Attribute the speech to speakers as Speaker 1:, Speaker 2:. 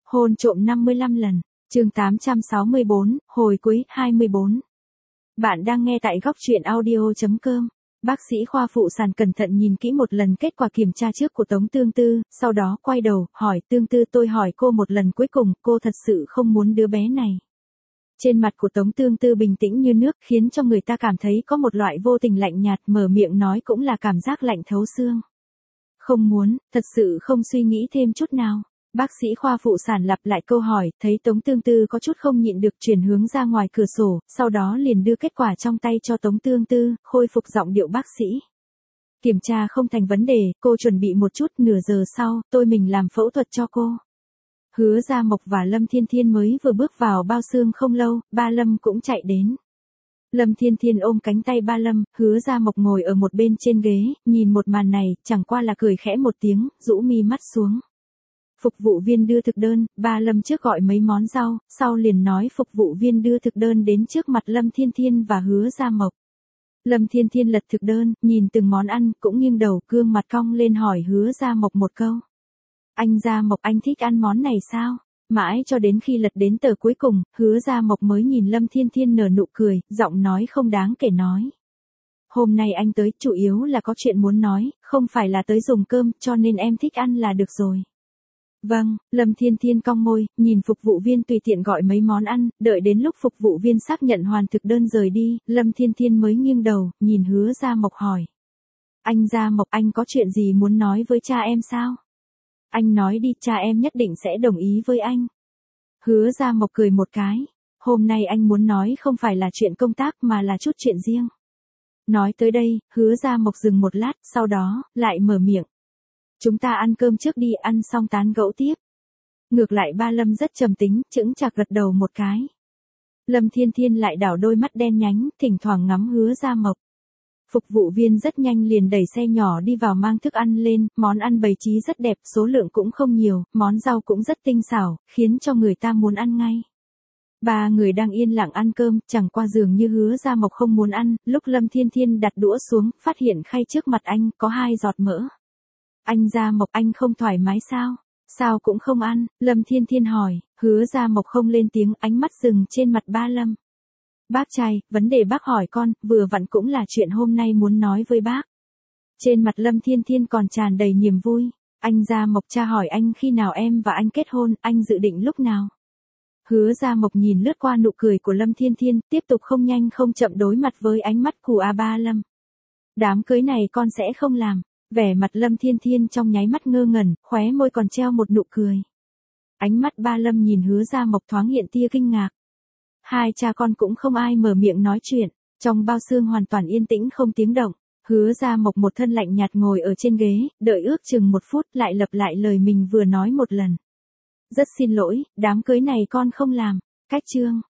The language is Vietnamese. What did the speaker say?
Speaker 1: Hôn trộm 55 lần. Chương 864, hồi cuối 24. Bạn đang nghe tại góc truyện audio.com. Bác sĩ khoa phụ sản cẩn thận nhìn kỹ một lần kết quả kiểm tra trước của Tống Tương Tư, sau đó quay đầu, hỏi Tương Tư, tôi hỏi cô một lần cuối cùng, cô thật sự không muốn đứa bé này. Trên mặt của Tống Tương Tư bình tĩnh như nước, khiến cho người ta cảm thấy có một loại vô tình lạnh nhạt, mở miệng nói cũng là cảm giác lạnh thấu xương. Không muốn, thật sự không suy nghĩ thêm chút nào. Bác sĩ khoa phụ sản lặp lại câu hỏi, thấy Tống Tương Tư có chút không nhịn được, chuyển hướng ra ngoài cửa sổ, sau đó liền đưa kết quả trong tay cho Tống Tương Tư, khôi phục giọng điệu bác sĩ. Kiểm tra không thành vấn đề, cô chuẩn bị một chút, nửa giờ sau, tôi mình làm phẫu thuật cho cô. Hứa Gia Mộc và Lâm Thiên Thiên mới vừa bước vào bao xương không lâu, ba Lâm cũng chạy đến. Lâm Thiên Thiên ôm cánh tay ba Lâm, Hứa Gia Mộc ngồi ở một bên trên ghế, nhìn một màn này, chẳng qua là cười khẽ một tiếng, rũ mi mắt xuống. Phục vụ viên đưa thực đơn, ba Lâm trước gọi mấy món rau, sau liền nói phục vụ viên đưa thực đơn đến trước mặt Lâm Thiên Thiên và Hứa Gia Mộc. Lâm Thiên Thiên lật thực đơn, nhìn từng món ăn, cũng nghiêng đầu, gương mặt cong lên hỏi Hứa Gia Mộc một câu. Anh Gia Mộc, anh thích ăn món này sao? Mãi cho đến khi lật đến tờ cuối cùng, Hứa Gia Mộc mới nhìn Lâm Thiên Thiên nở nụ cười, giọng nói không đáng kể nói. Hôm nay anh tới, chủ yếu là có chuyện muốn nói, không phải là tới dùng cơm, cho nên em thích ăn là được rồi. Vâng, Lâm Thiên Thiên cong môi, nhìn phục vụ viên tùy tiện gọi mấy món ăn, đợi đến lúc phục vụ viên xác nhận hoàn thực đơn rời đi, Lâm Thiên Thiên mới nghiêng đầu, nhìn Hứa Gia Mộc hỏi. Anh Gia Mộc, anh có chuyện gì muốn nói với cha em sao? Anh nói đi, cha em nhất định sẽ đồng ý với anh. Hứa Gia Mộc cười một cái. Hôm nay anh muốn nói không phải là chuyện công tác mà là chút chuyện riêng. Nói tới đây, Hứa Gia Mộc dừng một lát, sau đó, lại mở miệng. Chúng ta ăn cơm trước đi, ăn xong tán gẫu tiếp. Ngược lại ba Lâm rất trầm tính, chững chạc gật đầu một cái. Lâm Thiên Thiên lại đảo đôi mắt đen nhánh, thỉnh thoảng ngắm Hứa Gia Mộc. Phục vụ viên rất nhanh liền đẩy xe nhỏ đi vào mang thức ăn lên, món ăn bày trí rất đẹp, số lượng cũng không nhiều, món rau cũng rất tinh xảo, khiến cho người ta muốn ăn ngay. Ba người đang yên lặng ăn cơm, chẳng qua dường như Hứa Gia Mộc không muốn ăn, lúc Lâm Thiên Thiên đặt đũa xuống, phát hiện khay trước mặt anh có 2 giọt mỡ. Anh Gia Mộc, anh không thoải mái sao? Sao cũng không ăn? Lâm Thiên Thiên hỏi. Hứa Gia Mộc không lên tiếng, ánh mắt dừng trên mặt ba Lâm. Bác trai, vấn đề bác hỏi con, vừa vặn cũng là chuyện hôm nay muốn nói với bác. Trên mặt Lâm Thiên Thiên còn tràn đầy niềm vui. Anh Gia Mộc, cha hỏi anh khi nào em và anh kết hôn, anh dự định lúc nào? Hứa Gia Mộc nhìn lướt qua nụ cười của Lâm Thiên Thiên, tiếp tục không nhanh không chậm đối mặt với ánh mắt của ba Lâm. Đám cưới này con sẽ không làm. Vẻ mặt Lâm Thiên Thiên trong nháy mắt ngơ ngẩn, khóe môi còn treo một nụ cười. Ánh mắt ba Lâm nhìn Hứa Gia Mộc thoáng hiện tia kinh ngạc. Hai cha con cũng không ai mở miệng nói chuyện, trong bao xương hoàn toàn yên tĩnh không tiếng động. Hứa Gia Mộc một thân lạnh nhạt ngồi ở trên ghế, đợi ước chừng 1 phút lại lặp lại lời mình vừa nói một lần. Rất xin lỗi, đám cưới này con không làm. Cách chương